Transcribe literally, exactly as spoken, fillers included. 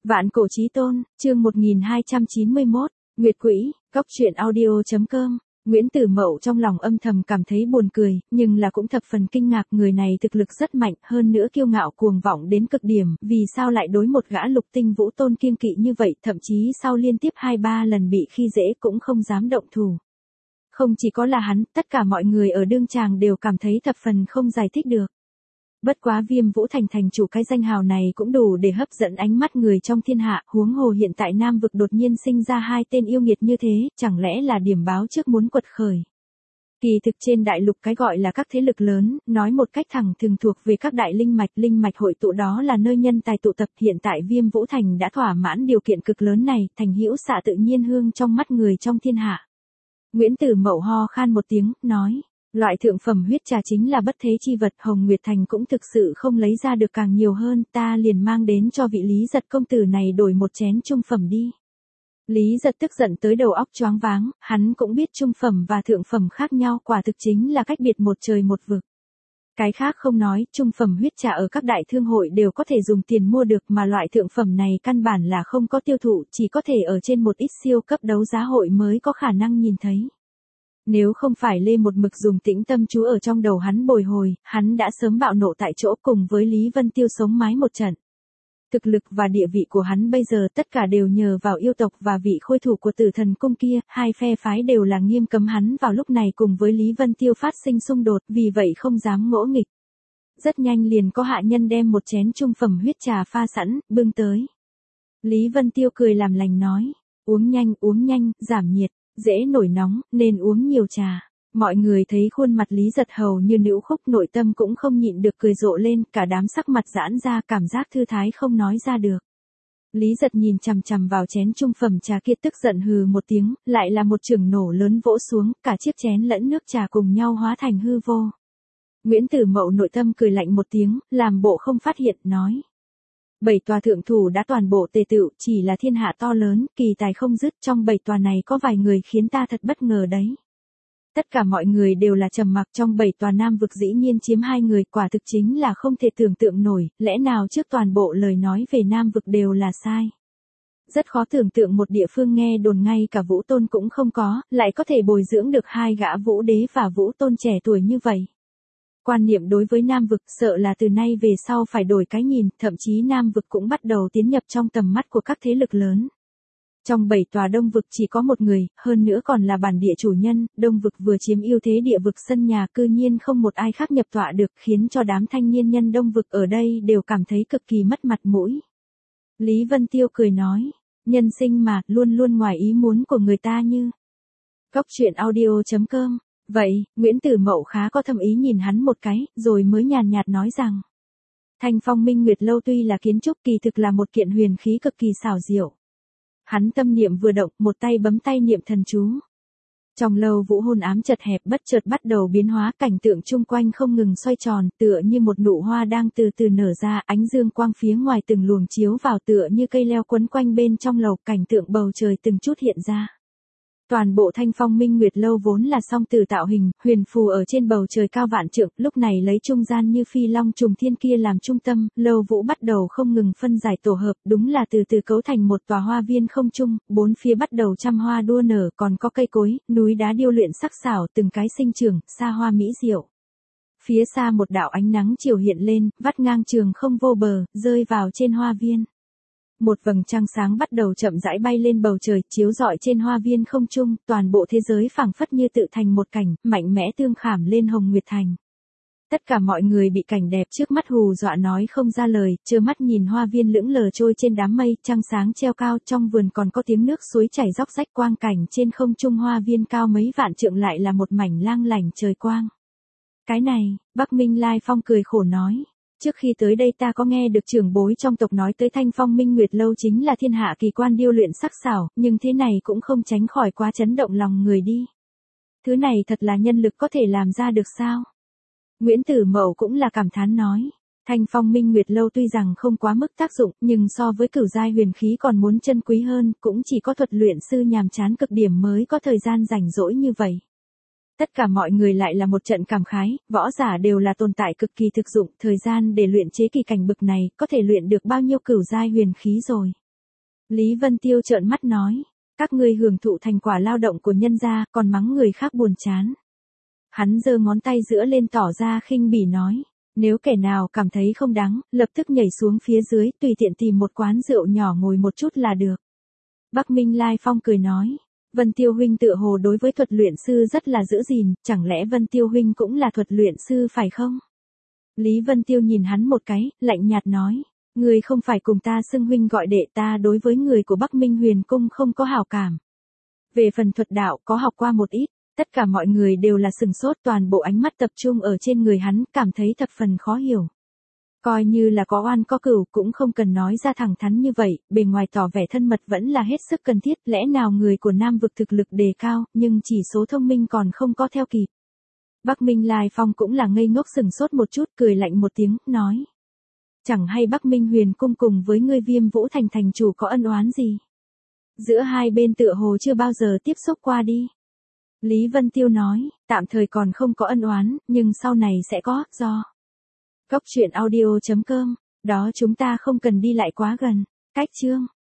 Vạn cổ chí tôn, chương một nghìn hai trăm chín mươi mốt, Nguyệt Quỹ, Góc truyện audio chấm com. Nguyễn Tử Mậu trong lòng âm thầm cảm thấy buồn cười, nhưng là cũng thập phần kinh ngạc, người này thực lực rất mạnh, hơn nữa kiêu ngạo cuồng vọng đến cực điểm, vì sao lại đối một gã lục tinh vũ tôn kiêng kỵ như vậy, thậm chí sau liên tiếp hai ba lần bị khi dễ cũng không dám động thủ. Không chỉ có là hắn, tất cả mọi người ở đương tràng đều cảm thấy thập phần không giải thích được. Bất quá Viêm Vũ Thành thành chủ cái danh hào này cũng đủ để hấp dẫn ánh mắt người trong thiên hạ, huống hồ hiện tại Nam vực đột nhiên sinh ra hai tên yêu nghiệt như thế, chẳng lẽ là điểm báo trước muốn quật khởi. Kỳ thực trên đại lục cái gọi là các thế lực lớn, nói một cách thẳng thường thuộc về các đại linh mạch, linh mạch hội tụ đó là nơi nhân tài tụ tập, hiện tại Viêm Vũ Thành đã thỏa mãn điều kiện cực lớn này, thành hữu xạ tự nhiên hương trong mắt người trong thiên hạ. Nguyễn Tử Mậu ho khan một tiếng, nói. Loại thượng phẩm huyết trà chính là bất thế chi vật, Hồng Nguyệt Thành cũng thực sự không lấy ra được càng nhiều hơn, ta liền mang đến cho vị Lý Giật công tử này đổi một chén trung phẩm đi. Lý Giật tức giận tới đầu óc choáng váng, hắn cũng biết trung phẩm và thượng phẩm khác nhau, quả thực chính là cách biệt một trời một vực. Cái khác không nói, trung phẩm huyết trà ở các đại thương hội đều có thể dùng tiền mua được, mà loại thượng phẩm này căn bản là không có tiêu thụ, chỉ có thể ở trên một ít siêu cấp đấu giá hội mới có khả năng nhìn thấy. Nếu không phải Lê một mực dùng tĩnh tâm chú ở trong đầu hắn bồi hồi, hắn đã sớm bạo nộ tại chỗ cùng với Lý Vân Tiêu sống mái một trận. Thực lực và địa vị của hắn bây giờ tất cả đều nhờ vào yêu tộc và vị khôi thủ của Tử Thần Cung kia, hai phe phái đều là nghiêm cấm hắn vào lúc này cùng với Lý Vân Tiêu phát sinh xung đột, vì vậy không dám ngỗ nghịch. Rất nhanh liền có hạ nhân đem một chén trung phẩm huyết trà pha sẵn, bưng tới. Lý Vân Tiêu cười làm lành nói, uống nhanh uống nhanh, giảm nhiệt. Dễ nổi nóng, nên uống nhiều trà. Mọi người thấy khuôn mặt Lý Giật hầu như nữ khúc, nội tâm cũng không nhịn được cười rộ lên, cả đám sắc mặt giãn ra, cảm giác thư thái không nói ra được. Lý Giật nhìn chằm chằm vào chén trung phẩm trà kia, tức giận hừ một tiếng, lại là một chưởng nổ lớn vỗ xuống, cả chiếc chén lẫn nước trà cùng nhau hóa thành hư vô. Nguyễn Tử Mậu nội tâm cười lạnh một tiếng, làm bộ không phát hiện, nói. Bảy tòa thượng thủ đã toàn bộ tề tựu, chỉ là thiên hạ to lớn, kỳ tài không dứt, trong bảy tòa này có vài người khiến ta thật bất ngờ đấy. Tất cả mọi người đều là trầm mặc, trong bảy tòa Nam vực dĩ nhiên chiếm hai người, quả thực chính là không thể tưởng tượng nổi, lẽ nào trước toàn bộ lời nói về Nam vực đều là sai. Rất khó tưởng tượng một địa phương nghe đồn ngay cả vũ tôn cũng không có, lại có thể bồi dưỡng được hai gã vũ đế và vũ tôn trẻ tuổi như vậy. Quan niệm đối với Nam vực sợ là từ nay về sau phải đổi cái nhìn, thậm chí Nam vực cũng bắt đầu tiến nhập trong tầm mắt của các thế lực lớn. Trong bảy tòa Đông vực chỉ có một người, hơn nữa còn là bản địa chủ nhân, Đông vực vừa chiếm ưu thế địa vực sân nhà, cư nhiên không một ai khác nhập tọa được, khiến cho đám thanh niên nhân Đông vực ở đây đều cảm thấy cực kỳ mất mặt mũi. Lý Vân Tiêu cười nói, nhân sinh mà, luôn luôn ngoài ý muốn của người ta như. Góc truyện audio chấm com. Vậy, Nguyễn Tử Mậu khá có thâm ý nhìn hắn một cái, rồi mới nhàn nhạt nói rằng. Thanh Phong Minh Nguyệt Lâu tuy là kiến trúc, kỳ thực là một kiện huyền khí cực kỳ xảo diệu. Hắn tâm niệm vừa động, một tay bấm tay niệm thần chú. Trong lâu vũ hôn ám chật hẹp bất chợt bắt đầu biến hóa, cảnh tượng chung quanh không ngừng xoay tròn, tựa như một nụ hoa đang từ từ nở ra, ánh dương quang phía ngoài từng luồng chiếu vào, tựa như cây leo quấn quanh bên trong lầu, cảnh tượng bầu trời từng chút hiện ra. Toàn bộ Thanh Phong Minh Nguyệt Lâu vốn là song tử tạo hình, huyền phù ở trên bầu trời cao vạn trượng, lúc này lấy trung gian như phi long trùng thiên kia làm trung tâm, lâu vũ bắt đầu không ngừng phân giải tổ hợp, đúng là từ từ cấu thành một tòa hoa viên không trung, bốn phía bắt đầu trăm hoa đua nở, còn có cây cối, núi đá điêu luyện sắc sảo, từng cái sinh trưởng, xa hoa mỹ diệu. Phía xa một đạo ánh nắng chiều hiện lên, vắt ngang trường không vô bờ, rơi vào trên hoa viên. Một vầng trăng sáng bắt đầu chậm rãi bay lên bầu trời, chiếu rọi trên hoa viên không trung, toàn bộ thế giới phảng phất như tự thành một cảnh, mạnh mẽ tương khảm lên Hồng Nguyệt Thành. Tất cả mọi người bị cảnh đẹp trước mắt hù dọa nói không ra lời, trơ mắt nhìn hoa viên lững lờ trôi trên đám mây, trăng sáng treo cao, trong vườn còn có tiếng nước suối chảy róc rách, quang cảnh trên không trung hoa viên cao mấy vạn trượng lại là một mảnh lang lảnh trời quang. Cái này, Bắc Minh Lai Phong cười khổ nói. Trước khi tới đây ta có nghe được trưởng bối trong tộc nói tới Thanh Phong Minh Nguyệt Lâu chính là thiên hạ kỳ quan điêu luyện sắc sảo, nhưng thế này cũng không tránh khỏi quá chấn động lòng người đi. Thứ này thật là nhân lực có thể làm ra được sao? Nguyễn Tử Mậu cũng là cảm thán nói. Thanh Phong Minh Nguyệt Lâu tuy rằng không quá mức tác dụng, nhưng so với cửu giai huyền khí còn muốn chân quý hơn, cũng chỉ có thuật luyện sư nhàm chán cực điểm mới có thời gian rảnh rỗi như vậy. Tất cả mọi người lại là một trận cảm khái, võ giả đều là tồn tại cực kỳ thực dụng, thời gian để luyện chế kỳ cảnh bực này, có thể luyện được bao nhiêu cửu giai huyền khí rồi. Lý Vân Tiêu trợn mắt nói, các ngươi hưởng thụ thành quả lao động của nhân gia, còn mắng người khác buồn chán. Hắn giơ ngón tay giữa lên tỏ ra khinh bỉ nói, nếu kẻ nào cảm thấy không đáng, lập tức nhảy xuống phía dưới, tùy tiện tìm một quán rượu nhỏ ngồi một chút là được. Bắc Minh Lai Phong cười nói, Vân Tiêu huynh tựa hồ đối với thuật luyện sư rất là giữ gìn, chẳng lẽ Vân Tiêu huynh cũng là thuật luyện sư phải không? Lý Vân Tiêu nhìn hắn một cái, lạnh nhạt nói, người không phải cùng ta xưng huynh gọi đệ, ta đối với người của Bắc Minh Huyền Cung không có hảo cảm. Về phần thuật đạo có học qua một ít, tất cả mọi người đều là sừng sốt, toàn bộ ánh mắt tập trung ở trên người hắn, cảm thấy thập phần khó hiểu. Coi như là có oan có cửu cũng không cần nói ra thẳng thắn như vậy, bề ngoài tỏ vẻ thân mật vẫn là hết sức cần thiết, lẽ nào người của Nam vực thực lực đề cao, nhưng chỉ số thông minh còn không có theo kịp. Bắc Minh Lai Phong cũng là ngây ngốc sừng sốt một chút, cười lạnh một tiếng, nói. Chẳng hay Bắc Minh Huyền Cung cùng với ngươi Viêm Vũ Thành thành chủ có ân oán gì? Giữa hai bên tựa hồ chưa bao giờ tiếp xúc qua đi. Lý Vân Tiêu nói, tạm thời còn không có ân oán, nhưng sau này sẽ có, do. Cốc truyện audio chấm com, đó chúng ta không cần đi lại quá gần. Cách chương.